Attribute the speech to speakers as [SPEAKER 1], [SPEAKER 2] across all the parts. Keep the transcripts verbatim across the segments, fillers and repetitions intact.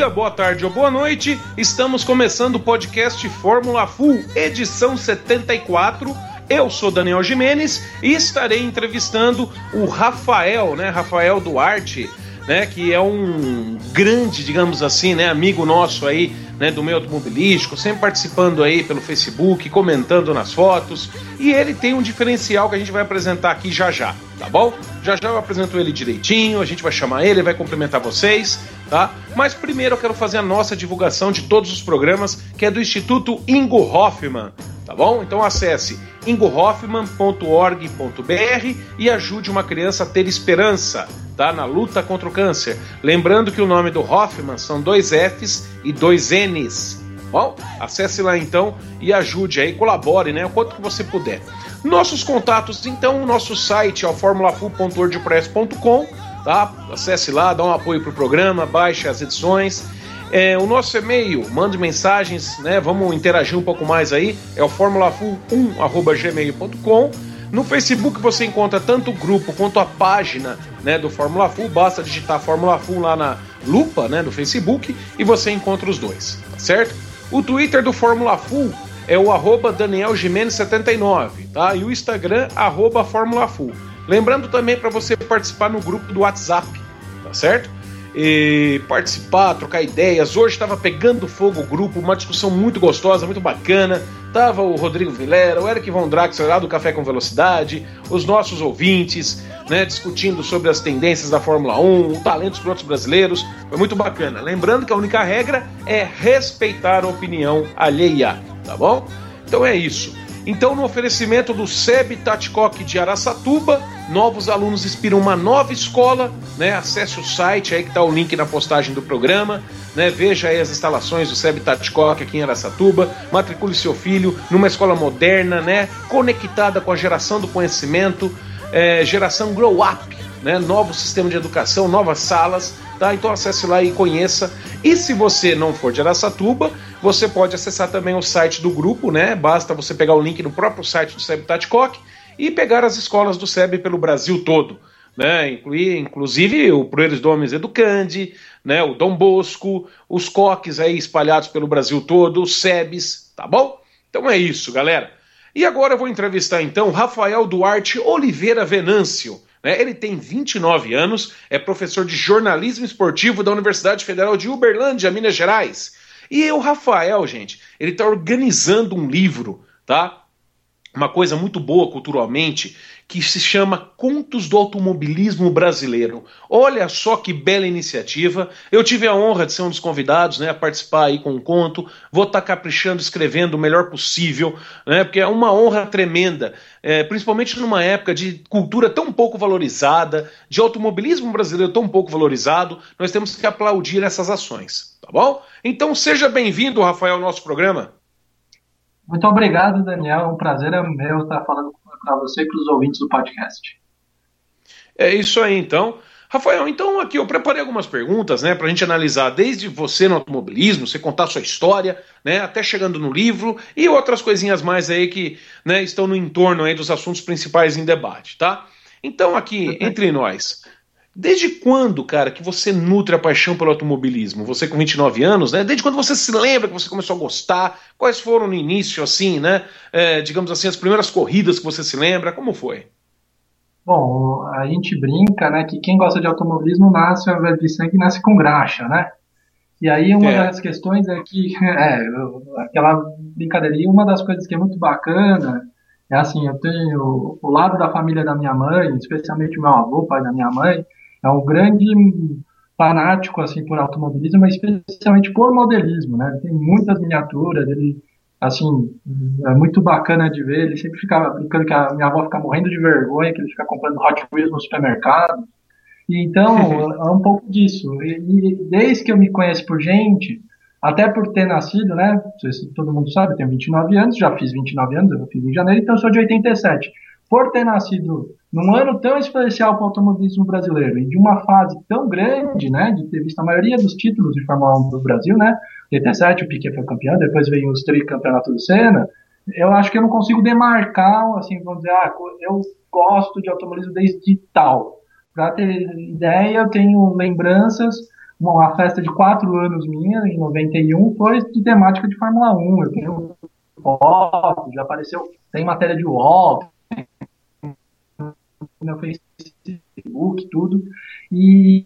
[SPEAKER 1] dia, boa tarde ou boa noite. Estamos começando o podcast Fórmula Full, edição setenta e quatro. Eu sou Daniel Gimenez e estarei entrevistando o Rafael, né, Rafael Duarte, né, que é um grande, digamos assim, né, amigo nosso aí, né, do meio automobilístico, sempre participando aí pelo Facebook, comentando nas fotos, e ele tem um diferencial que a gente vai apresentar aqui já já, tá bom? Já já eu apresento ele direitinho, a gente vai chamar ele, vai cumprimentar vocês, tá? Mas primeiro eu quero fazer a nossa divulgação de todos os programas, que é do Instituto Ingo Hoffmann, tá bom? Então acesse ingo hoffmann ponto org ponto b r e ajude uma criança a ter esperança, tá? Na luta contra o câncer. Lembrando que o nome do Hoffmann são dois F's e dois N's. Bom, acesse lá então e ajude aí, colabore, né? O quanto que você puder. Nossos contatos, então, o nosso site é o formula full ponto wordpress ponto com, tá? Acesse lá, dá um apoio pro programa, baixe as edições. É, o nosso e-mail, mande mensagens, né? Vamos interagir um pouco mais aí, é o formula full um arroba gmail ponto com. No Facebook você encontra tanto o grupo quanto a página, né, do Fórmula Full, basta digitar Fórmula Full lá na lupa, né, do Facebook e você encontra os dois, tá certo? O Twitter do Fórmula Full é o arroba Daniel Gimenez setenta e nove, tá? E o Instagram, arroba Fórmula Full. Lembrando também para você participar no grupo do WhatsApp, tá certo? E participar, trocar ideias. Hoje estava pegando fogo o grupo, uma discussão muito gostosa, muito bacana. Tava o Rodrigo Vilera, o Eric Von Draxler lá do Café com Velocidade, os nossos ouvintes, né, discutindo sobre as tendências da Fórmula um, o talento dos pilotos brasileiros. Foi muito bacana. Lembrando que a única regra é respeitar a opinião alheia, tá bom? Então é isso. Então, no oferecimento do SEB Taticoque de Araçatuba, novos alunos inspiram uma nova escola, né? Acesse o site aí que está o link na postagem do programa, né? Veja aí as instalações do SEB Taticoque aqui em Araçatuba, matricule seu filho numa escola moderna, né? Conectada com a geração do conhecimento, é, geração Grow Up, né? Novo sistema de educação, novas salas, tá? Então acesse lá e conheça. E se você não for de Araçatuba, você pode acessar também o site do grupo, né? Basta você pegar o link no próprio site do SEB Taticoque e pegar as escolas do SEB pelo Brasil todo, né? Incluir, inclusive o Proeres Domes Educandi, né? O Dom Bosco, os coques aí espalhados pelo Brasil todo, os SEBs, tá bom? Então é isso, galera. E agora eu vou entrevistar então Rafael Duarte Oliveira Venâncio. Ele tem vinte e nove anos, é professor de jornalismo esportivo da Universidade Federal de Uberlândia, Minas Gerais. E o Rafael, gente, ele está organizando um livro, tá? Uma coisa muito boa culturalmente, que se chama Contos do Automobilismo Brasileiro. Olha só que bela iniciativa. Eu tive a honra de ser um dos convidados, né, a participar aí com um conto. Vou estar caprichando, escrevendo o melhor possível, né, porque é uma honra tremenda, é, principalmente numa época de cultura tão pouco valorizada, de automobilismo brasileiro tão pouco valorizado. Nós temos que aplaudir essas ações, tá bom? Então seja bem-vindo, Rafael, ao nosso programa.
[SPEAKER 2] Muito obrigado, Daniel. É um prazer é meu estar falando para você e para os ouvintes do podcast.
[SPEAKER 1] É isso aí, então. Rafael, então aqui eu preparei algumas perguntas, né, para a gente analisar desde você no automobilismo, você contar a sua história, né, até chegando no livro e outras coisinhas mais aí que, né, estão no entorno aí dos assuntos principais em debate, tá? Então aqui, entre nós, desde quando, cara, que você nutre a paixão pelo automobilismo? Você com vinte e nove anos, né? Desde quando você se lembra que você começou a gostar? Quais foram no início, assim, né? É, digamos assim, as primeiras corridas que você se lembra? Como foi?
[SPEAKER 2] Bom, a gente brinca, né, que quem gosta de automobilismo nasce ao invés de sangue, nasce com graxa, né? E aí uma
[SPEAKER 1] É.
[SPEAKER 2] das questões é que, é, aquela brincadeirinha, uma das coisas que é muito bacana é assim, eu tenho o lado da família da minha mãe, especialmente o meu avô, pai da minha mãe, é um grande fanático assim por automobilismo, mas especialmente por modelismo, né? Ele tem muitas miniaturas, ele assim, é muito bacana de ver. Ele sempre ficava brincando que a minha avó fica morrendo de vergonha, que ele fica comprando Hot Wheels no supermercado. E então, é um pouco disso. E, e desde que eu me conheço por gente, até por ter nascido, né? Não sei se todo mundo sabe, eu tenho vinte e nove anos, já fiz vinte e nove anos, eu fiz em janeiro, então eu sou de oitenta e sete. Por ter nascido num ano tão especial para o automobilismo brasileiro e de uma fase tão grande, né, de ter visto a maioria dos títulos de Fórmula um do Brasil, né, oitenta e sete o Piquet foi campeão, depois veio os tricampeonatos do Senna, eu acho que eu não consigo demarcar, assim, vamos dizer, ah, eu gosto de automobilismo desde tal. Para ter ideia, eu tenho lembranças uma festa de quatro anos minha, em noventa e um, foi de temática de Fórmula um. Eu tenho foto, já apareceu, tem matéria de U O L, no meu Facebook, tudo. E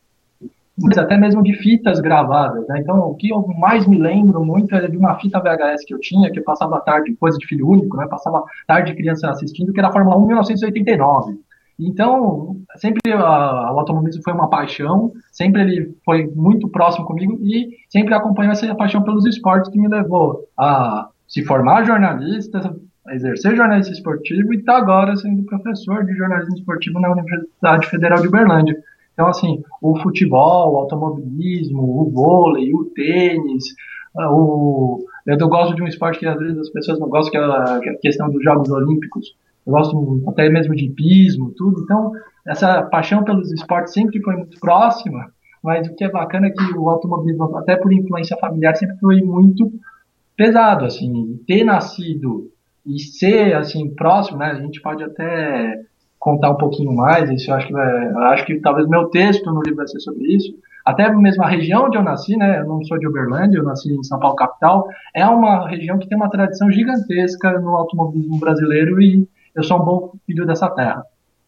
[SPEAKER 2] até mesmo de fitas gravadas, né? Então, o que eu mais me lembro muito é de uma fita V H S que eu tinha, que eu passava a tarde, coisa de filho único, né? Passava a tarde de criança assistindo, que era a Fórmula um mil novecentos e oitenta e nove. Então, sempre a, o automobilismo foi uma paixão, sempre ele foi muito próximo comigo e sempre acompanhou essa paixão pelos esportes que me levou a se formar jornalista, a exercer jornalismo esportivo e estar agora sendo professor de jornalismo esportivo na Universidade Federal de Uberlândia. Então, assim, o futebol, o automobilismo, o vôlei, o tênis, o... eu gosto de um esporte que às vezes as pessoas não gostam, que é a questão dos Jogos Olímpicos. Eu gosto até mesmo de hipismo, tudo. Então, essa paixão pelos esportes sempre foi muito próxima, mas o que é bacana é que o automobilismo, até por influência familiar, sempre foi muito pesado, assim, ter nascido e ser, assim, próximo, né, a gente pode até contar um pouquinho mais, isso eu acho que vai, eu acho que talvez meu texto no livro vai ser sobre isso, até mesmo a região onde eu nasci, né, eu não sou de Uberlândia, eu nasci em São Paulo capital, é uma região que tem uma tradição gigantesca no automobilismo brasileiro e eu sou um bom filho dessa terra.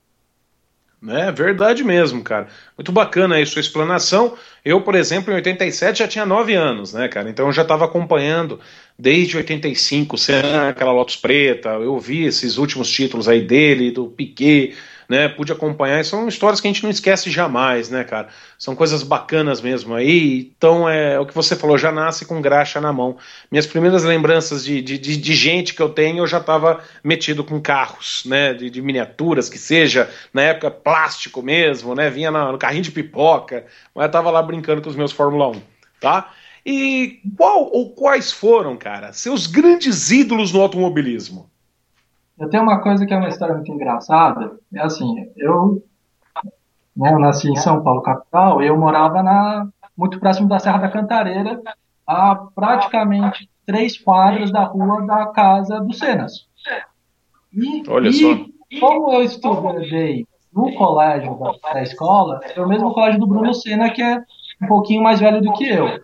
[SPEAKER 1] É verdade mesmo, cara. Muito bacana aí sua explanação. Eu, por exemplo, em oitenta e sete já tinha nove anos, né, cara? Então eu já estava acompanhando desde oitenta e cinco, Senna, aquela Lotus Preta. Eu vi esses últimos títulos aí dele, do Piquet, né? Pude acompanhar. E são histórias que a gente não esquece jamais, né, cara? São coisas bacanas mesmo aí. Então é o que você falou, já nasce com graxa na mão. Minhas primeiras lembranças de, de, de, de gente que eu tenho, eu já estava metido com carros, né? De, de miniaturas, que seja, na época, plástico mesmo, né? Vinha no, no carrinho de pipoca, mas eu tava lá brincando com os meus Fórmula um, tá? E qual ou quais foram, cara, seus grandes ídolos no automobilismo?
[SPEAKER 2] Eu tenho uma coisa que é uma história muito engraçada, é assim, eu, né, eu nasci em São Paulo capital, eu morava na, muito próximo da Serra da Cantareira, a praticamente três quadras da rua da casa do Cenas. E,
[SPEAKER 1] Olha só.
[SPEAKER 2] e como eu estudei no colégio da, da escola, é o mesmo colégio do Bruno Senna, que é um pouquinho mais velho do que eu.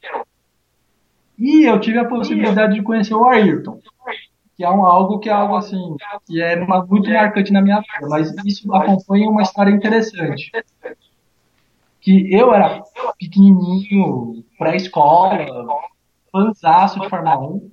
[SPEAKER 2] E eu tive a possibilidade de conhecer o Ayrton, que é um, algo que é algo assim, que é uma, muito marcante na minha vida, mas isso acompanha uma história interessante. Que eu era pequenininho, pré-escola, fãzaço de Fórmula um,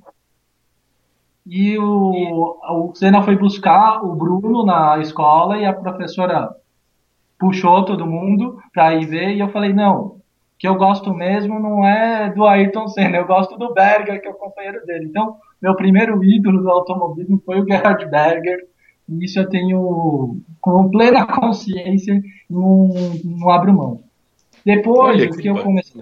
[SPEAKER 2] e o, o Senna foi buscar o Bruno na escola e a professora puxou todo mundo para ir ver, e eu falei, não, o que eu gosto mesmo não é do Ayrton Senna, eu gosto do Berger, que é o companheiro dele. Então, meu primeiro ídolo do automobilismo foi o Gerhard Berger, e isso eu tenho com plena consciência e não, não abro mão. Depois,
[SPEAKER 1] Olha
[SPEAKER 2] o
[SPEAKER 1] que
[SPEAKER 2] que eu comecei...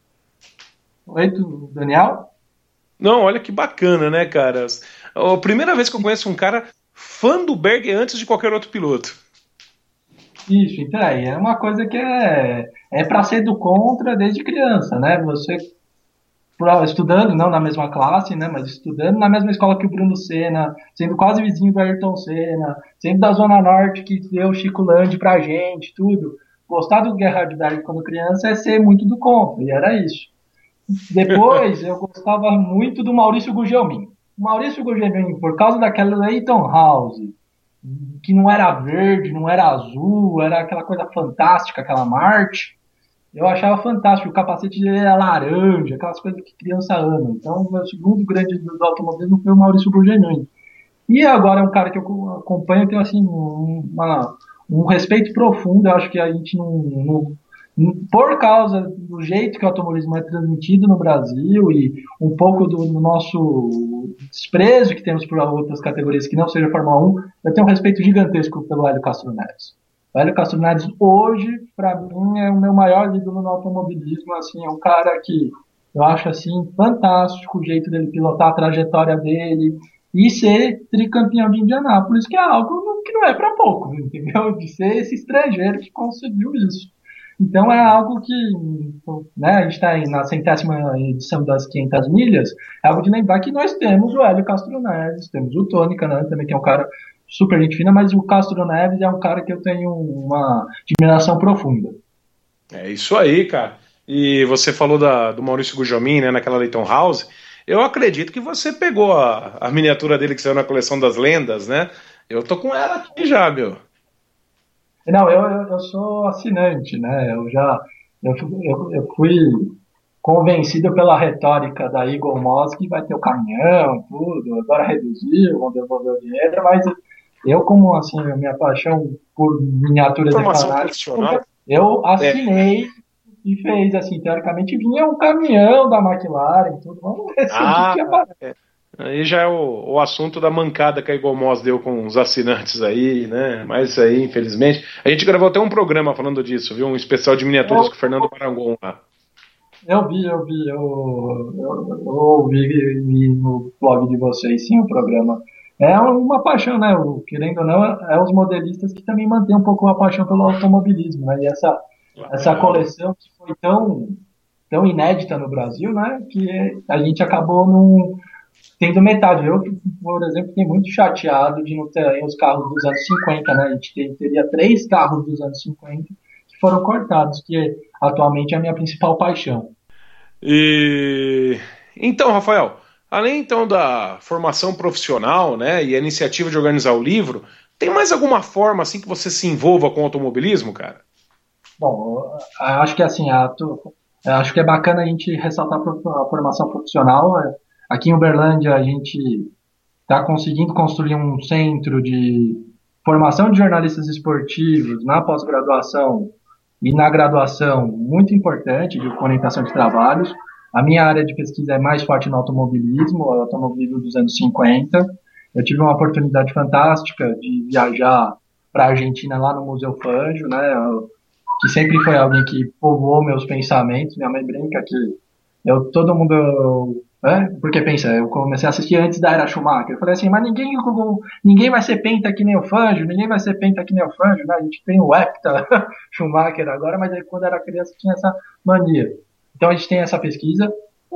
[SPEAKER 2] Oi, tu, Daniel?
[SPEAKER 1] Não, olha que bacana, né, cara? A primeira vez que eu conheço um cara fã do Berger antes de qualquer outro piloto.
[SPEAKER 2] Isso, então aí é uma coisa que é, é para ser do contra desde criança, né? Você estudando, não na mesma classe, né? Mas estudando na mesma escola que o Bruno Senna, sendo quase vizinho do Ayrton Senna, sendo da Zona Norte que deu Chico Landi pra gente, tudo. Gostar do Gerhard Berger quando criança é ser muito do contra, e era isso. Depois eu gostava muito do Maurício Gugelmin. O Maurício Gugelmin, por causa daquela Leighton House, que não era verde, não era azul, era aquela coisa fantástica, aquela Marte, eu achava fantástico. O capacete dele era laranja, aquelas coisas que criança ama. Então, o meu segundo grande do automobilismo foi o Maurício Gugelmin. E agora é um cara que eu acompanho, eu tenho assim, uma, um respeito profundo. Eu acho que a gente não, não por causa do jeito que o automobilismo é transmitido no Brasil e um pouco do, do nosso desprezo que temos por outras categorias que não seja a Fórmula um, eu tenho um respeito gigantesco pelo Hélio Castro Neves. O Hélio Castro Neves hoje, para mim, é o meu maior ídolo no automobilismo. Assim, é um cara que eu acho assim fantástico o jeito dele pilotar, a trajetória dele e ser tricampeão de Indianápolis, que é algo que não é para pouco, entendeu? De ser esse estrangeiro que conseguiu isso. Então é algo que, né, a gente está na centésima edição das quinhentas milhas, é algo de lembrar que nós temos o Hélio Castro Neves, temos o Tony Kanaan também, que é um cara super gente fina, mas o Castro Neves é um cara que eu tenho uma admiração profunda.
[SPEAKER 1] É isso aí, cara. E você falou da, do Maurício Gugelmin, né, naquela Leighton House. Eu acredito que você pegou a, a miniatura dele que saiu na coleção das lendas, né? Eu tô com ela aqui já, meu.
[SPEAKER 2] Não, eu, eu, eu sou assinante, né? Eu já eu, eu, eu fui convencido pela retórica da Eagle Moss que vai ter o caminhão, tudo, agora reduziu, vão devolver o dinheiro, mas eu, como assim, a minha paixão por miniaturas de fanático, eu assinei é. E fez, assim, teoricamente vinha um caminhão da McLaren, tudo, vamos ver se
[SPEAKER 1] ah, é. Aí já é o, o assunto da mancada que a Eagle Moss deu com os assinantes aí, né? Mas isso aí, infelizmente. A gente gravou até um programa falando disso, viu? Um especial de miniaturas eu, com o Fernando Parangon lá.
[SPEAKER 2] Eu vi, eu vi, eu, eu, eu ouvi vi no blog de vocês, sim, o programa. É uma paixão, né? O, querendo ou não, é os modelistas que também mantêm um pouco a paixão pelo automobilismo, né? E essa, essa coleção que foi tão, tão inédita no Brasil, né? Que a gente acabou não tendo metade. Eu, por exemplo, fiquei muito chateado de não ter os carros dos anos cinquenta, né? A gente tem, teria três carros dos anos cinquenta que foram cortados, que atualmente é a minha principal paixão.
[SPEAKER 1] E então, Rafael, além então da formação profissional, né, e a iniciativa de organizar o livro, tem mais alguma forma assim que você se envolva com o automobilismo, cara?
[SPEAKER 2] Bom, acho que assim, a, acho que é bacana a gente ressaltar a formação profissional. Aqui em Uberlândia a gente está conseguindo construir um centro de formação de jornalistas esportivos na pós-graduação e na graduação muito importante de orientação de trabalhos. A minha área de pesquisa é mais forte no automobilismo, o automobilismo dos anos cinquenta. Eu tive uma oportunidade fantástica de viajar para a Argentina lá no Museu Fangio, né, que sempre foi alguém que povoou meus pensamentos. Minha mãe brinca que eu, todo mundo... É, porque pensa, eu comecei a assistir antes da era Schumacher. Eu falei assim, mas ninguém, ninguém vai ser penta que nem o Fangio, ninguém vai ser penta que nem o Fangio, né? A gente tem o Hepta Schumacher agora, mas aí quando era criança tinha essa mania. Então a gente tem essa pesquisa.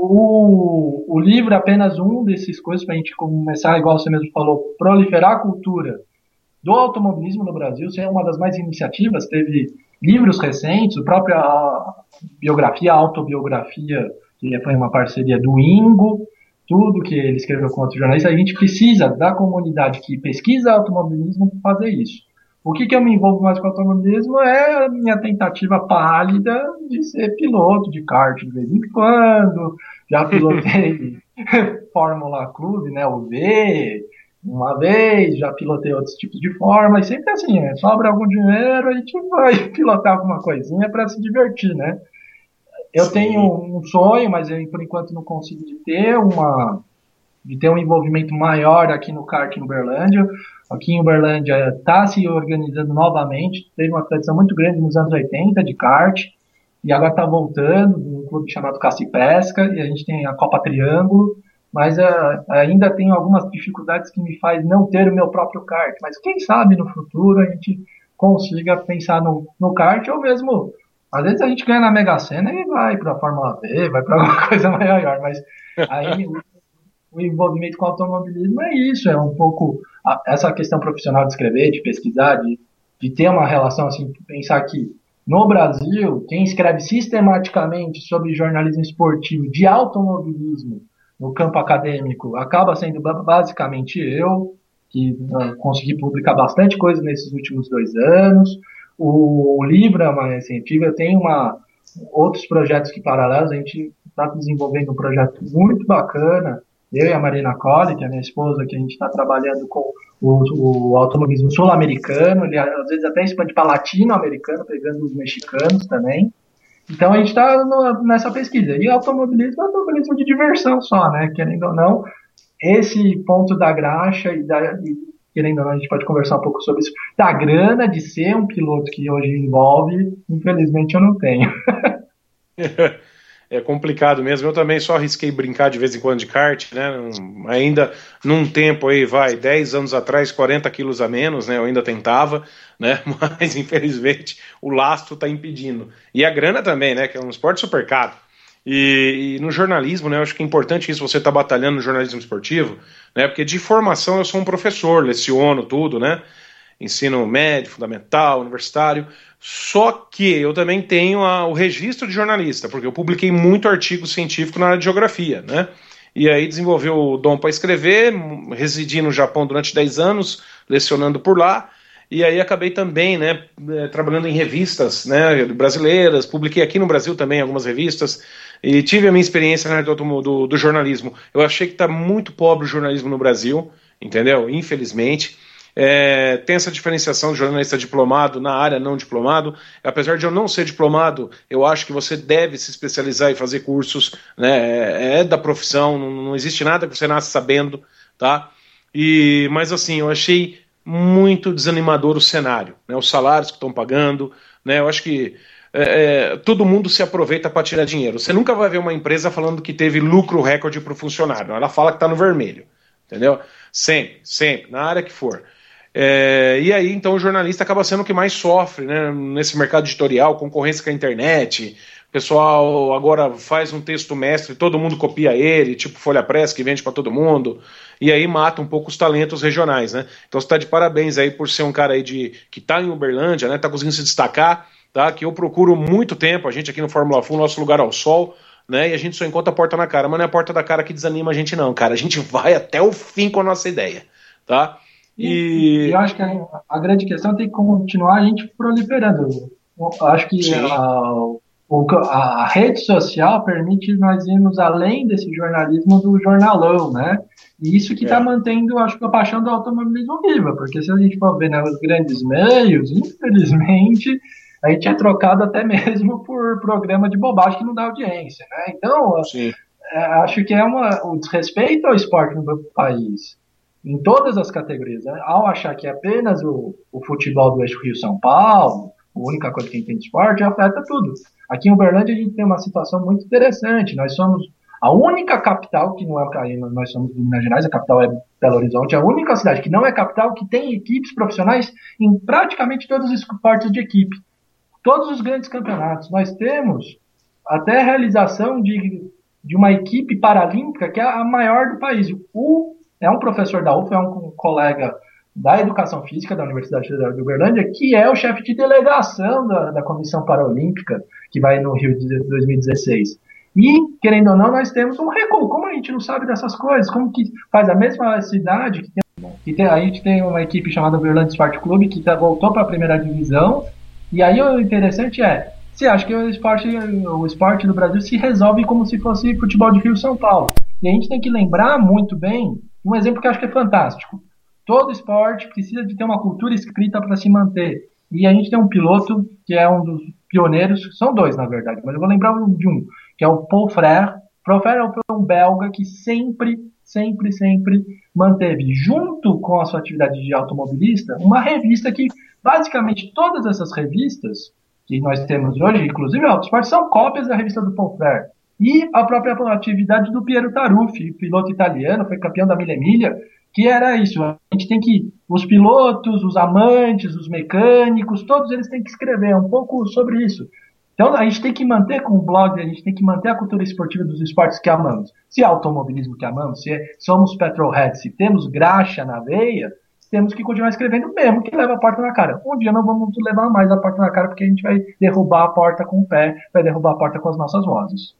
[SPEAKER 2] O, o livro é apenas um desses coisas para a gente começar, igual você mesmo falou, proliferar a cultura do automobilismo no Brasil. Isso é uma das mais iniciativas. Teve livros recentes, a própria biografia, a autobiografia, que foi uma parceria do Ingo, tudo que ele escreveu com outros jornalistas. A gente precisa da comunidade que pesquisa automobilismo para fazer isso. O que, que eu me envolvo mais com automobilismo é a minha tentativa pálida de ser piloto de kart de vez em quando. Já pilotei Fórmula Clube, né, o V, uma vez, já pilotei outros tipos de Fórmula, e sempre assim, é, sobra algum dinheiro, a gente vai pilotar alguma coisinha para se divertir, né? Eu Sim. tenho um sonho, mas eu, por enquanto não consigo de ter uma, de ter um envolvimento maior aqui no kart em Uberlândia. Aqui em Uberlândia está se organizando novamente, teve uma tradição muito grande nos anos oitenta de kart, e agora está voltando, um clube chamado Caça e Pesca, e a gente tem a Copa Triângulo, mas uh, ainda tem algumas dificuldades que me faz não ter o meu próprio kart, mas quem sabe no futuro a gente consiga pensar no, no kart, ou mesmo... Às vezes a gente ganha na Mega Sena e vai para a Fórmula V, vai para alguma coisa maior, mas aí o, o envolvimento com o automobilismo é isso, é um pouco a, essa questão profissional de escrever, de pesquisar, de, de ter uma relação assim, pensar que no Brasil, quem escreve sistematicamente sobre jornalismo esportivo de automobilismo no campo acadêmico acaba sendo basicamente eu, que uh, consegui publicar bastante coisa nesses últimos dois anos. O livro é uma iniciativa, eu tenho uma, outros projetos que paralelos, a gente está desenvolvendo um projeto muito bacana, eu e a Marina Colli, que é minha esposa, que a gente está trabalhando com o, o automobilismo sul-americano, ele às vezes até expande para latino-americano, pegando os mexicanos também. Então a gente está nessa pesquisa. E automobilismo é automobilismo de diversão só, né? Querendo ou não, esse ponto da graxa e da... E, querendo ou não, a gente pode conversar um pouco sobre isso, da grana de ser um piloto que hoje envolve, infelizmente eu não tenho.
[SPEAKER 1] É complicado mesmo, eu também só arrisquei brincar de vez em quando de kart, né, ainda num tempo aí, vai, dez anos atrás, quarenta quilos a menos, né, eu ainda tentava, né, mas infelizmente o lastro está impedindo. E a grana também, né, que é um esporte super caro. E, e no jornalismo, né, eu acho que é importante isso, você tá batalhando no jornalismo esportivo, né, porque de formação eu sou um professor, leciono tudo, né, ensino médio, fundamental, universitário, só que eu também tenho a, o registro de jornalista, porque eu publiquei muito artigo científico na área de geografia, né? E aí desenvolvi o dom para escrever, residi no Japão durante dez anos, lecionando por lá, e aí acabei também, né, trabalhando em revistas, né, brasileiras, publiquei aqui no Brasil também algumas revistas, e tive a minha experiência na área do, do, do jornalismo. Eu achei que está muito pobre o jornalismo no Brasil, entendeu? Infelizmente. É, tem essa diferenciação de jornalista diplomado na área não diplomado. Apesar de eu não ser diplomado, eu acho que você deve se especializar e fazer cursos, né? É, é da profissão, não, não existe nada que você nasce sabendo, tá? E, mas assim, eu achei muito desanimador o cenário, né? Os salários que estão pagando, né? Eu acho que é, é, todo mundo se aproveita para tirar dinheiro. Você nunca vai ver uma empresa falando que teve lucro recorde para o funcionário. Ela fala que está no vermelho, entendeu? Sempre, sempre, na área que for. É, e aí, então, o jornalista acaba sendo o que mais sofre, né, nesse mercado editorial, concorrência com a internet. O pessoal agora faz um texto mestre, todo mundo copia ele, tipo Folha Press, que vende para todo mundo, e aí mata um pouco os talentos regionais, né? Então você está de parabéns aí por ser um cara aí de, que está em Uberlândia, né, está conseguindo se destacar, tá? Que eu procuro muito tempo, a gente aqui no Fórmula Full, nosso lugar ao sol, né, e a gente só encontra a porta na cara, mas não é a porta da cara que desanima a gente não, cara, a gente vai até o fim com a nossa ideia, tá?
[SPEAKER 2] E, e eu acho que a, a grande questão tem que continuar a gente proliferando. Eu acho que a, o, a rede social permite nós irmos além desse jornalismo do jornalão, né? E isso que está é. mantendo, acho que, a paixão do automobilismo viva, porque se a gente for ver, né, os grandes meios, infelizmente, a gente é trocado até mesmo por programa de bobagem que não dá audiência, né? Então, é, acho que é uma, um desrespeito ao esporte no país, em todas as categorias, né? Ao achar que apenas o, o futebol do eixo Rio-São Paulo, a única coisa que tem de esporte, afeta tudo. Aqui em Uberlândia a gente tem uma situação muito interessante. Nós somos a única capital, que não é, nós somos de Minas Gerais, a capital é Belo Horizonte, a única cidade que não é capital que tem equipes profissionais em praticamente todos os esportes de equipe. Todos os grandes campeonatos. Nós temos até a realização de, de uma equipe paralímpica que é a maior do país. O É um professor da U F, é um colega da Educação Física da Universidade Federal de Uberlândia, que é o chefe de delegação da, da Comissão Paralímpica, que vai no Rio de dois mil e dezesseis. E, querendo ou não, nós temos um recuo. Como a gente não sabe dessas coisas? Como que faz a mesma cidade, que tem, que tem, a gente tem uma equipe chamada Uberlândia Sport Clube, que tá, voltou para a primeira divisão, e aí o interessante é, você acha que o esporte, o esporte no Brasil se resolve como se fosse futebol de Rio-São Paulo. E a gente tem que lembrar muito bem um exemplo que eu acho que é fantástico. Todo esporte precisa de ter uma cultura escrita para se manter. E a gente tem um piloto que é um dos pioneiros, são dois na verdade, mas eu vou lembrar de um, que é o Paul Frère. Paul Frère é um belga que sempre, sempre, sempre manteve, junto com a sua atividade de automobilista, uma revista que, basicamente, todas essas revistas que nós temos hoje, inclusive a Autosport, são cópias da revista do Paul Frère. E a própria atividade do Piero Taruffi, piloto italiano, foi campeão da Mille Miglia, que era isso. A gente tem que, os pilotos, os amantes, os mecânicos, todos eles têm que escrever um pouco sobre isso. Então a gente tem que manter com o blog, a gente tem que manter a cultura esportiva dos esportes que amamos. Se é automobilismo que amamos, se é, somos petrolheads, se temos graxa na veia, temos que continuar escrevendo mesmo que leva a porta na cara. Um dia não vamos levar mais a porta na cara, porque a gente vai derrubar a porta com o pé, vai derrubar a porta com as nossas vozes.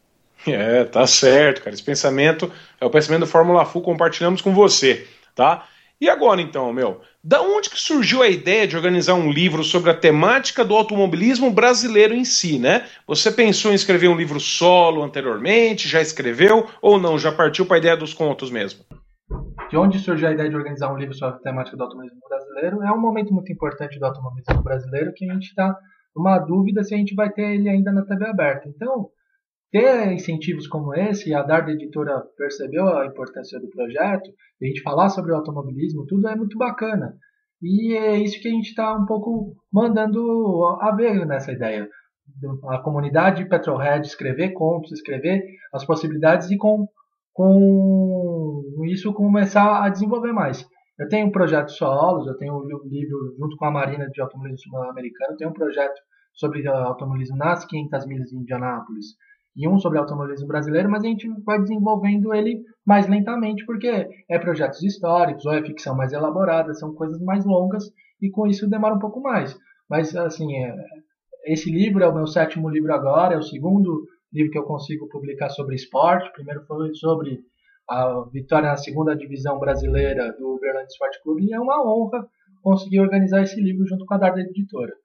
[SPEAKER 1] É, tá certo, cara. Esse pensamento é o pensamento do Fórmula Full, compartilhamos com você, tá? E agora então, meu, da onde que surgiu a ideia de organizar um livro sobre a temática do automobilismo brasileiro em si, né? Você pensou em escrever um livro solo anteriormente, já escreveu, ou não, já partiu para a ideia dos contos mesmo?
[SPEAKER 2] De onde surgiu a ideia de organizar um livro sobre a temática do automobilismo brasileiro? É um momento muito importante do automobilismo brasileiro que a gente está numa dúvida se a gente vai ter ele ainda na T V aberta. Então, ter incentivos como esse, a Dardo Editora percebeu a importância do projeto, e a gente falar sobre o automobilismo, tudo é muito bacana. E é isso que a gente está um pouco mandando a ver nessa ideia. A comunidade Petrolhead escrever contos, escrever as possibilidades e com, com isso começar a desenvolver mais. Eu tenho projetos solos, eu tenho um livro junto com a Marina de Automobilismo Americano, eu tenho um projeto sobre automobilismo nas quinhentas milhas de Indianápolis, e um sobre automobilismo brasileiro, mas a gente vai desenvolvendo ele mais lentamente, porque é projetos históricos, ou é ficção mais elaborada, são coisas mais longas, e com isso demora um pouco mais. Mas, assim, é, esse livro é o meu sétimo livro agora, é o segundo livro que eu consigo publicar sobre esporte. O primeiro foi sobre a vitória na segunda divisão brasileira do Uberlândia Esporte Clube, e é uma honra conseguir organizar esse livro junto com a Darda Editora.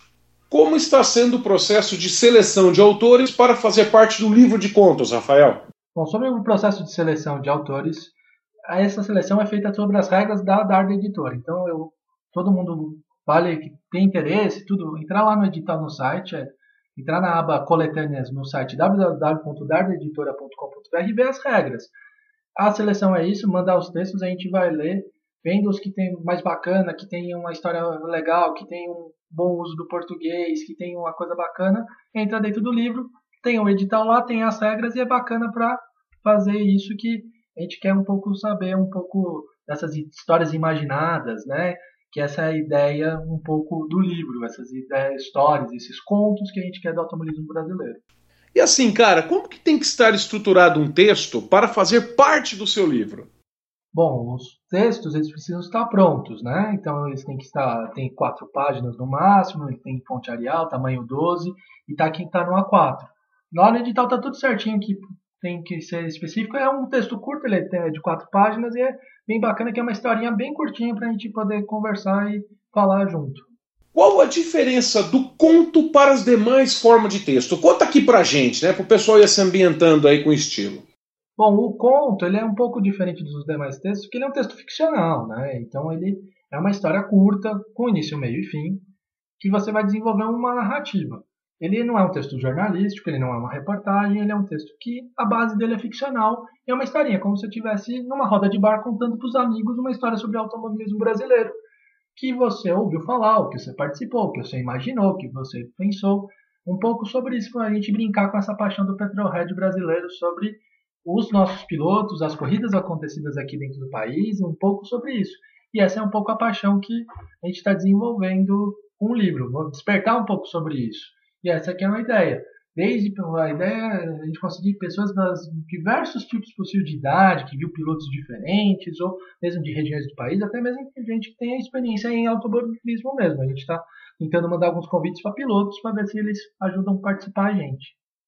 [SPEAKER 1] Como está sendo o processo de seleção de autores para fazer parte do livro de contos, Rafael?
[SPEAKER 2] Bom, sobre o processo de seleção de autores, essa seleção é feita sobre as regras da Darda Editora. Então, eu, todo mundo vale que tem interesse, tudo, entrar lá no edital no site, é, entrar na aba coletâneas no site w w w ponto darda editora ponto com ponto b r e ver as regras. A seleção é isso, mandar os textos, a gente vai ler, vendo os que tem mais bacana, que tem uma história legal, que tem um bom uso do português, que tem uma coisa bacana, entra dentro do livro, tem o edital lá, tem as regras, e é bacana para fazer isso que a gente quer um pouco saber, um pouco dessas histórias imaginadas, né? Que essa é a ideia um pouco do livro, essas ideias, histórias, esses contos que a gente quer do automobilismo brasileiro.
[SPEAKER 1] E assim, cara, como que tem que estar estruturado um texto para fazer parte do seu livro?
[SPEAKER 2] Bom, os textos eles precisam estar prontos, né? Então eles têm que estar, tem quatro páginas no máximo, tem fonte Arial, tamanho doze, e tá aqui tá no A quatro. Lá no edital tá tudo certinho, que tem que ser específico. É um texto curto, ele é de quatro páginas, e é bem bacana, que é uma historinha bem curtinha para a gente poder conversar e falar junto.
[SPEAKER 1] Qual a diferença do conto para as demais formas de texto? Conta aqui pra gente, né? Para o pessoal ir se ambientando aí com o estilo.
[SPEAKER 2] Bom, o conto ele é um pouco diferente dos demais textos, porque ele é um texto ficcional, né? Então ele é uma história curta, com início, meio e fim, que você vai desenvolver uma narrativa. Ele não é um texto jornalístico, ele não é uma reportagem, ele é um texto que a base dele é ficcional, e é uma historinha, como se eu estivesse numa roda de bar contando para os amigos uma história sobre o automobilismo brasileiro, que você ouviu falar, o que você participou, o que você imaginou, o que você pensou, um pouco sobre isso, para a gente brincar com essa paixão do petrolhead brasileiro sobre os nossos pilotos, as corridas acontecidas aqui dentro do país, um pouco sobre isso. E essa é um pouco a paixão que a gente está desenvolvendo com o livro, vou despertar um pouco sobre isso. E essa aqui é uma ideia. Desde a ideia é a gente conseguir pessoas das diversos tipos possíveis de idade, que viu pilotos diferentes, ou mesmo de regiões do país, até mesmo gente que tem experiência em automobilismo mesmo. A gente está tentando mandar alguns convites para pilotos para ver se eles ajudam a participar a gente.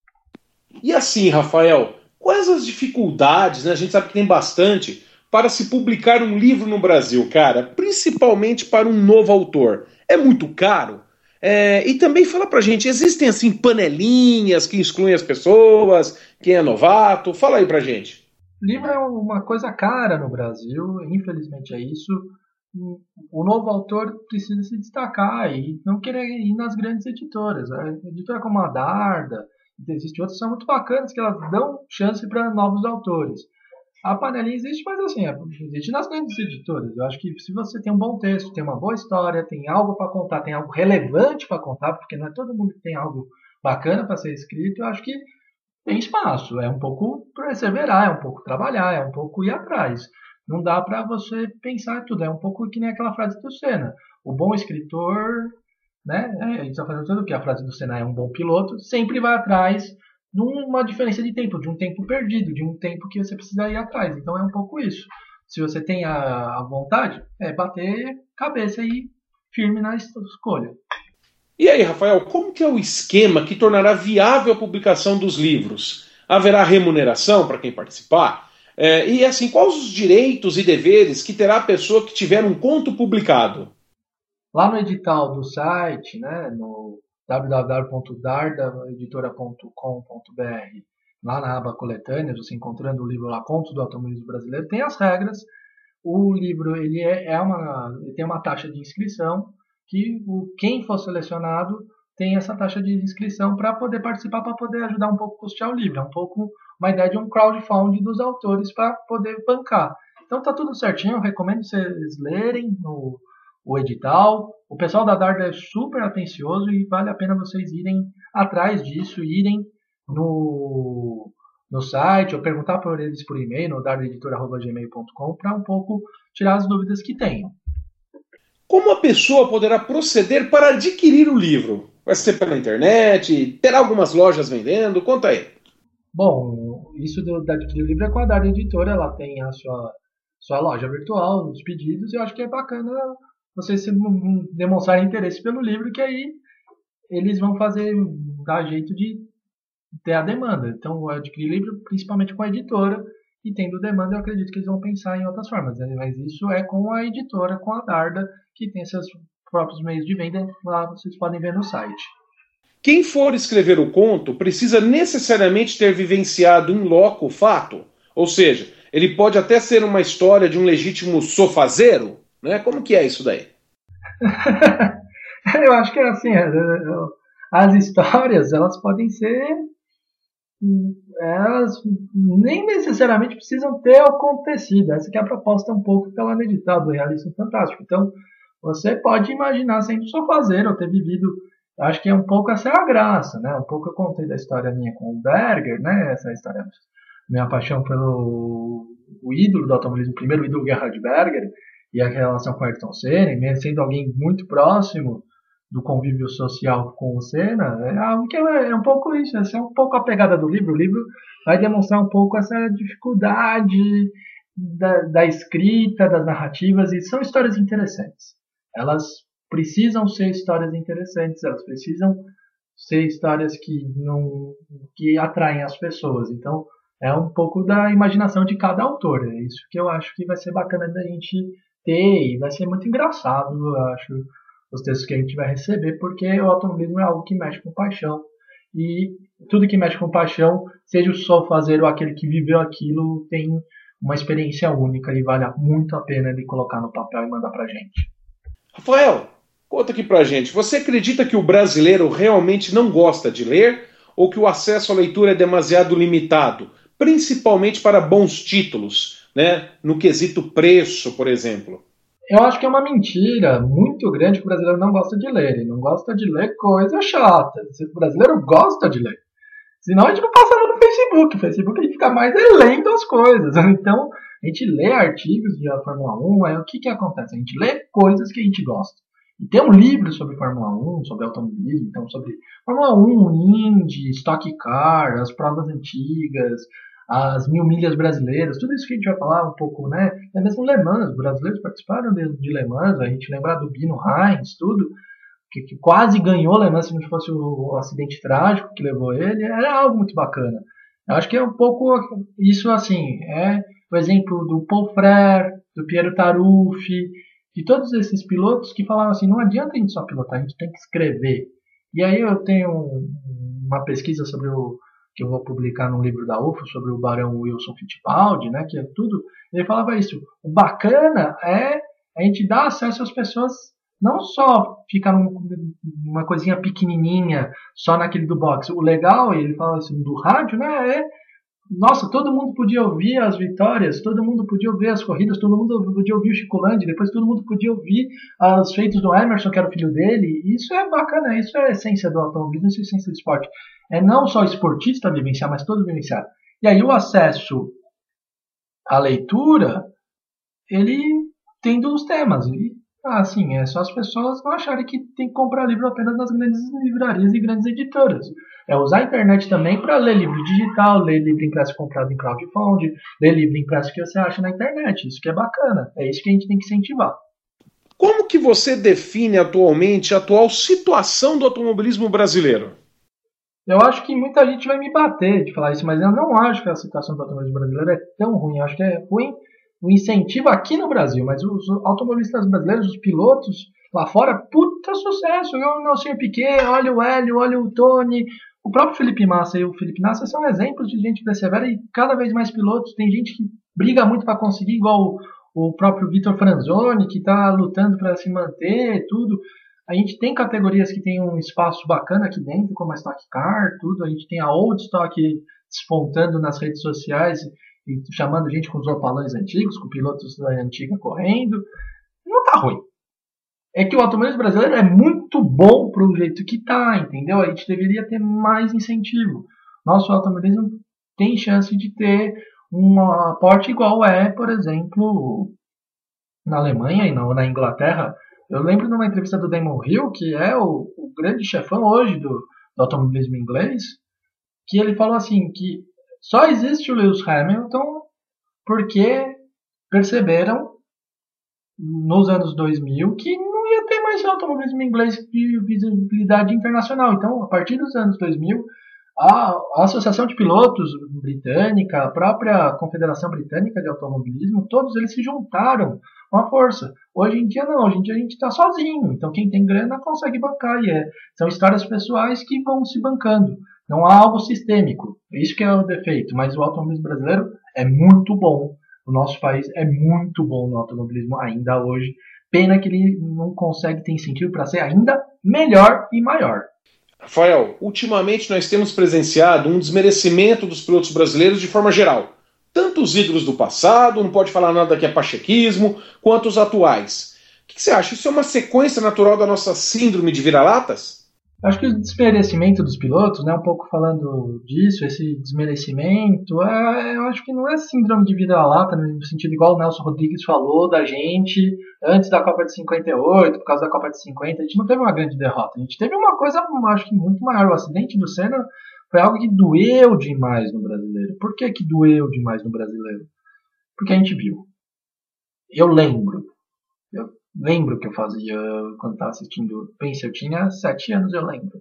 [SPEAKER 1] E assim, Rafael, quais as dificuldades, né? A gente sabe que tem bastante, para se publicar um livro no Brasil, cara, principalmente para um novo autor. É muito caro? É, e também fala pra gente, existem assim panelinhas que excluem as pessoas, quem é novato? Fala aí pra gente.
[SPEAKER 2] Livro é uma coisa cara no Brasil, infelizmente é isso. O novo autor precisa se destacar e não querer ir nas grandes editoras. A editora como a Darda, existem outras que são muito bacanas, que elas dão chance para novos autores. A panelinha existe, mas assim, existe nas grandes editoras. Eu acho que se você tem um bom texto, tem uma boa história, tem algo para contar, tem algo relevante para contar, porque não é todo mundo que tem algo bacana para ser escrito, eu acho que tem espaço. É um pouco perseverar, é um pouco trabalhar, é um pouco ir atrás. Não dá para você pensar tudo. É um pouco que nem aquela frase do Senna. O bom escritor, né? É, a gente está fazendo tudo o que a frase do Senna é um bom piloto, sempre vai atrás de uma diferença de tempo, de um tempo perdido, de um tempo que você precisa ir atrás. Então é um pouco isso. Se você tem a, a vontade, é bater cabeça e firme na escolha.
[SPEAKER 1] E aí, Rafael, como que é o esquema que tornará viável a publicação dos livros? Haverá remuneração para quem participar? É, e assim, quais os direitos e deveres que terá a pessoa que tiver um conto publicado?
[SPEAKER 2] Lá no edital do site, né, no w w w ponto darda editora ponto com ponto b r, lá na aba coletâneas, você encontrando o livro lá, Contos do Automobilismo Brasileiro, tem as regras. O livro ele é, é uma, ele tem uma taxa de inscrição, que o, quem for selecionado tem essa taxa de inscrição para poder participar, para poder ajudar um pouco a custear o livro. É um pouco uma ideia de um crowdfunding dos autores para poder bancar. Então tá tudo certinho, eu recomendo vocês lerem o, o edital. O pessoal da Darda é super atencioso e vale a pena vocês irem atrás disso, irem no, no site ou perguntar por eles por e-mail, no darda editora arroba gmail ponto com, para um pouco tirar as dúvidas que tenham.
[SPEAKER 1] Como a pessoa poderá proceder para adquirir o livro? Vai ser pela internet? Terá algumas lojas vendendo? Conta aí.
[SPEAKER 2] Bom, isso do, da Adquirir o Livro é com a Dardo Editora, ela tem a sua, sua loja virtual, os pedidos, e eu acho que é bacana vocês se, um, demonstrarem interesse pelo livro, que aí eles vão fazer, dar jeito de ter a demanda. Então, Adquirir Livro, principalmente com a editora, e tendo demanda, eu acredito que eles vão pensar em outras formas, né? Mas isso é com a editora, com a Darda, que tem seus próprios meios de venda, lá vocês podem ver no site.
[SPEAKER 1] Quem for escrever o conto precisa necessariamente ter vivenciado in loco o fato? Ou seja, ele pode até ser uma história de um legítimo sofazeiro? Né? Como que é isso daí?
[SPEAKER 2] Eu acho que é assim, as histórias, elas podem ser, elas nem necessariamente precisam ter acontecido. Essa que é a proposta um pouco pela edital do Realismo Fantástico. Então, você pode imaginar sendo sofazeiro ou ter vivido. Acho que é um pouco essa é a graça, né? Um pouco eu contei da história minha com o Berger, né? Essa história, minha paixão pelo o ídolo do automobilismo, o primeiro ídolo Gerhard Berger, e a relação com Ayrton Senna, sendo alguém muito próximo do convívio social com o Senna, é algo que é, é um pouco isso, essa é um pouco a pegada do livro. O livro vai demonstrar um pouco essa dificuldade da, da escrita, das narrativas, e são histórias interessantes. Elas precisam ser histórias interessantes, elas precisam ser histórias que, não, que atraem as pessoas. Então, é um pouco da imaginação de cada autor. É isso que eu acho que vai ser bacana da gente ter, e vai ser muito engraçado, eu acho, os textos que a gente vai receber, porque o automobilismo é algo que mexe com paixão. E tudo que mexe com paixão, seja o sofazeiro ou aquele que viveu aquilo, tem uma experiência única e vale muito a pena de colocar no papel e mandar pra gente.
[SPEAKER 1] Rafael, conta aqui pra gente, você acredita que o brasileiro realmente não gosta de ler ou que o acesso à leitura é demasiado limitado, principalmente para bons títulos, né? No quesito preço, por exemplo?
[SPEAKER 2] Eu acho que é uma mentira muito grande que o brasileiro não gosta de ler. Ele não gosta de ler coisa chata. O brasileiro gosta de ler. Senão a gente não passava no Facebook. O Facebook a gente fica mais lendo as coisas. Então, a gente lê artigos de Fórmula um, aí o que, que acontece? A gente lê coisas que a gente gosta. E tem um livro sobre Fórmula um, sobre automobilismo, então sobre Fórmula um, Indy, Stock Car, as provas antigas, as mil milhas brasileiras, tudo isso que a gente vai falar um pouco, né? É mesmo Le Mans, os brasileiros participaram de, de Le Mans, a gente lembra do Bino Heinz, tudo, que, que quase ganhou Le Mans se não fosse o, o acidente trágico que levou ele, era algo muito bacana. Eu acho que é um pouco isso, assim, é o exemplo do Paul Frère, do Piero Taruffi, de todos esses pilotos que falavam assim, não adianta a gente só pilotar, a gente tem que escrever. E aí eu tenho uma pesquisa sobre o que eu vou publicar no livro da U F O sobre o Barão Wilson Fittipaldi, né, que é tudo. Ele falava isso, o bacana é a gente dar acesso às pessoas, não só ficar numa coisinha pequenininha, só naquele do boxe. O legal, ele fala assim, do rádio, né, é nossa, todo mundo podia ouvir as vitórias, todo mundo podia ouvir as corridas, todo mundo podia ouvir o Chico Landi, depois todo mundo podia ouvir os feitos do Emerson, que era o filho dele. Isso é bacana, isso é a essência do automobilismo, isso é a essência do esporte. É não só o esportista vivenciar, mas todos vivenciar. E aí o acesso à leitura, ele tem dos temas. E, assim, é só as pessoas não acharem que tem que comprar livro apenas nas grandes livrarias e grandes editoras. É usar a internet também para ler livro digital, ler livro impresso comprado em crowdfunding, ler livro impresso que você acha na internet. Isso que é bacana. É isso que a gente tem que incentivar.
[SPEAKER 1] Como que você define atualmente a atual situação do automobilismo brasileiro?
[SPEAKER 2] Eu acho que muita gente vai me bater de falar isso, mas eu não acho que a situação do automobilismo brasileiro é tão ruim. Eu acho que é ruim o incentivo aqui no Brasil, mas os automobilistas brasileiros, os pilotos lá fora, puta sucesso. Eu não sei o Piquet, olha o Hélio, olha o Tony. O próprio Felipe Massa e o Felipe Nasser são exemplos de gente que persevera e cada vez mais pilotos. Tem gente que briga muito para conseguir, igual o, o próprio Vitor Franzoni, que está lutando para se manter, tudo. A gente tem categorias que tem um espaço bacana aqui dentro, como a Stock Car, tudo. A gente tem a Old Stock despontando nas redes sociais e chamando gente com os opalões antigos, com pilotos da antiga correndo. Não tá ruim. É que o automobilismo brasileiro é muito bom pro jeito que tá, entendeu? A gente deveria ter mais incentivo. Nosso automobilismo tem chance de ter um aporte igual é, por exemplo, na Alemanha e na, na Inglaterra. Eu lembro de uma entrevista do Damon Hill, que é o, o grande chefão hoje do, do automobilismo inglês, que ele falou assim, que Só existe o Lewis Hamilton porque perceberam nos anos dois mil que não ia ter mais automobilismo inglês de visibilidade internacional. Então, a partir dos anos dois mil, a, a Associação de Pilotos Britânica, a própria Confederação Britânica de Automobilismo, todos eles se juntaram com a força. Hoje em dia não, hoje em dia a gente está sozinho. Então quem tem grana consegue bancar. E é, são histórias pessoais que vão se bancando. Não há algo sistêmico. Isso que é o defeito. Mas o automobilismo brasileiro é muito bom. O nosso país é muito bom no automobilismo ainda hoje. Pena que ele não consegue ter incentivo para ser ainda melhor e maior.
[SPEAKER 1] Rafael, ultimamente nós temos presenciado um desmerecimento dos pilotos brasileiros de forma geral. Tanto os ídolos do passado, não pode falar nada que é pachequismo, quanto os atuais. O que você acha? Isso é uma sequência natural da nossa síndrome de vira-latas?
[SPEAKER 2] Acho que o desmerecimento dos pilotos, né, um pouco falando disso, esse desmerecimento, é, eu acho que não é síndrome de vira-lata, no sentido igual o Nelson Rodrigues falou da gente antes da Copa de cinquenta e oito, por causa da Copa de cinquenta, a gente não teve uma grande derrota, a gente teve uma coisa, acho que muito maior. O acidente do Senna foi algo que doeu demais no brasileiro. Por que que doeu demais no brasileiro? Porque a gente viu. Eu lembro. Eu lembro que eu fazia quando estava assistindo. Pensa, eu tinha sete anos, eu lembro.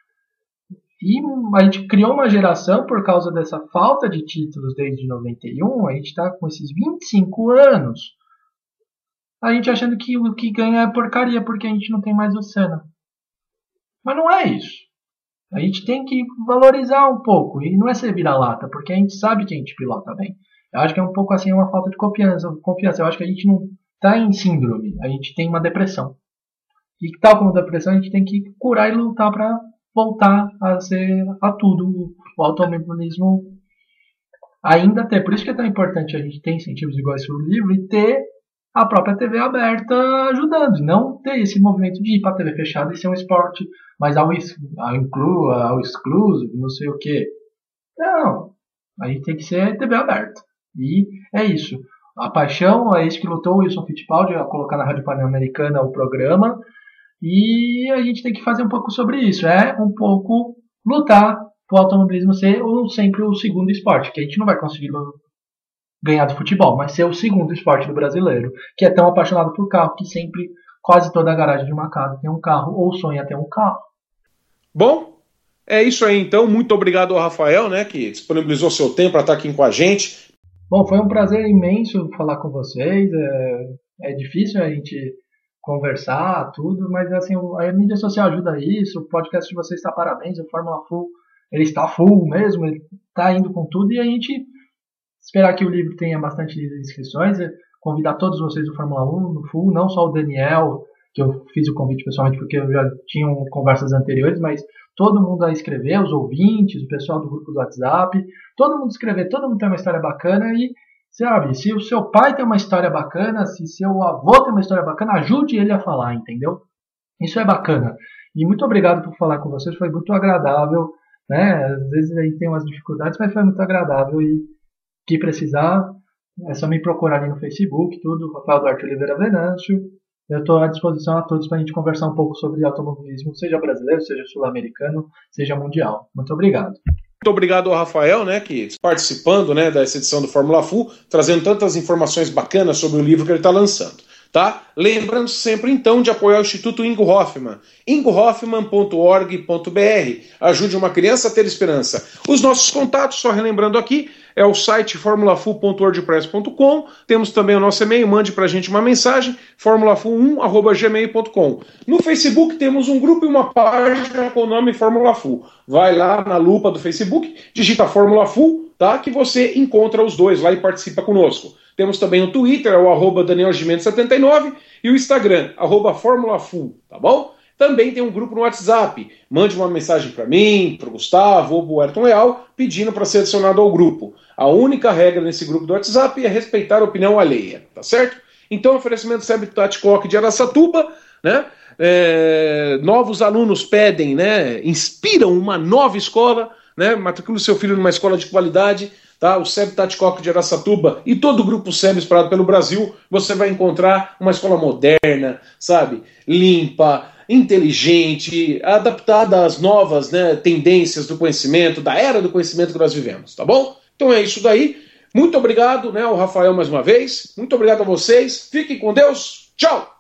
[SPEAKER 2] E a gente criou uma geração por causa dessa falta de títulos desde noventa e um. A gente está com esses vinte e cinco anos. A gente achando que o que ganha é porcaria porque a gente não tem mais o Senna. Mas não é isso. A gente tem que valorizar um pouco. E não é ser vira-lata, porque a gente sabe que a gente pilota bem. Eu acho que é um pouco assim uma falta de confiança. confiança. Eu acho que a gente não está em síndrome. A gente tem uma depressão. E tal como depressão, a gente tem que curar e lutar para voltar a ser a tudo. O automobilismo ainda ter. Por isso que é tão importante a gente ter incentivos iguais ao livro e ter a própria T V aberta ajudando. Não ter esse movimento de ir para a T V fechada e ser um esporte mais ao, ao inclu, ao exclusive, não sei o que. Não. A gente tem que ser T V aberta. E é isso. A paixão é isso que lutou o Wilson Fittipaldi a colocar na Rádio Pan-Americana o programa. E a gente tem que fazer um pouco sobre isso. É um pouco lutar para o automobilismo ser ou sempre o segundo esporte, que a gente não vai conseguir ganhar do futebol, mas ser o segundo esporte do brasileiro, que é tão apaixonado por carro, que sempre, quase toda a garagem de uma casa tem um carro, ou sonha ter um carro.
[SPEAKER 1] Bom, é isso aí então. Muito obrigado ao Rafael, né, que disponibilizou seu tempo para estar aqui com a gente.
[SPEAKER 2] Bom, foi um prazer imenso falar com vocês. É, é difícil a gente conversar, tudo, mas assim, a mídia social ajuda isso, o podcast de vocês está parabéns, o Fórmula Full, ele está full mesmo, ele está indo com tudo, e a gente esperar que o livro tenha bastante inscrições, convidar todos vocês do Fórmula um no Full, não só o Daniel, que eu fiz o convite pessoalmente porque eu já tinha conversas anteriores, mas todo mundo a escrever, os ouvintes, o pessoal do grupo do WhatsApp, todo mundo escrever, todo mundo tem uma história bacana e, sabe, se o seu pai tem uma história bacana, se seu avô tem uma história bacana, ajude ele a falar, entendeu? Isso é bacana. E muito obrigado por falar com vocês, foi muito agradável, né? Às vezes aí tem umas dificuldades, mas foi muito agradável e que precisar, é só me procurar ali no Facebook, tudo, Rafael Duarte Oliveira Venâncio. Eu estou à disposição a todos para a gente conversar um pouco sobre automobilismo, seja brasileiro, seja sul-americano, seja mundial. Muito obrigado.
[SPEAKER 1] Muito obrigado ao Rafael, né, que participando, né, dessa edição do Fórmula Full, trazendo tantas informações bacanas sobre o livro que ele está lançando. Tá? Lembrando sempre, então, de apoiar o Instituto Ingo Hoffmann, ingo hoffmann ponto org ponto b r. Ajude uma criança a ter esperança. Os nossos contatos, só relembrando aqui, é o site formula full ponto wordpress ponto com. Temos também o nosso e-mail, mande pra gente uma mensagem, formula full um arroba gmail ponto com. No Facebook temos um grupo e uma página com o nome Fórmula Full. Vai lá na lupa do Facebook, digita Fórmula Full, tá? Que você encontra os dois lá e participa conosco. Temos também o Twitter, é o arroba Daniel Gimenez setenta e nove, e o Instagram, arroba Fórmula Full, tá bom? Também tem um grupo no WhatsApp. Mande uma mensagem para mim, para o Gustavo ou para o Ayrton Leal, pedindo para ser adicionado ao grupo. A única regra nesse grupo do WhatsApp é respeitar a opinião alheia, tá certo? Então, oferecimento S E B Tati Coque de Araçatuba, né? É, novos alunos pedem, né? Inspiram uma nova escola, né? Matricule seu filho numa escola de qualidade. Tá? O S E B Tati Coque de Araçatuba e todo o grupo S E B espalhado pelo Brasil, você vai encontrar uma escola moderna, sabe? Limpa, inteligente, adaptada às novas, né, tendências do conhecimento, da era do conhecimento que nós vivemos, tá bom? Então é isso daí. Muito obrigado, né, ao Rafael mais uma vez. Muito obrigado a vocês. Fiquem com Deus. Tchau!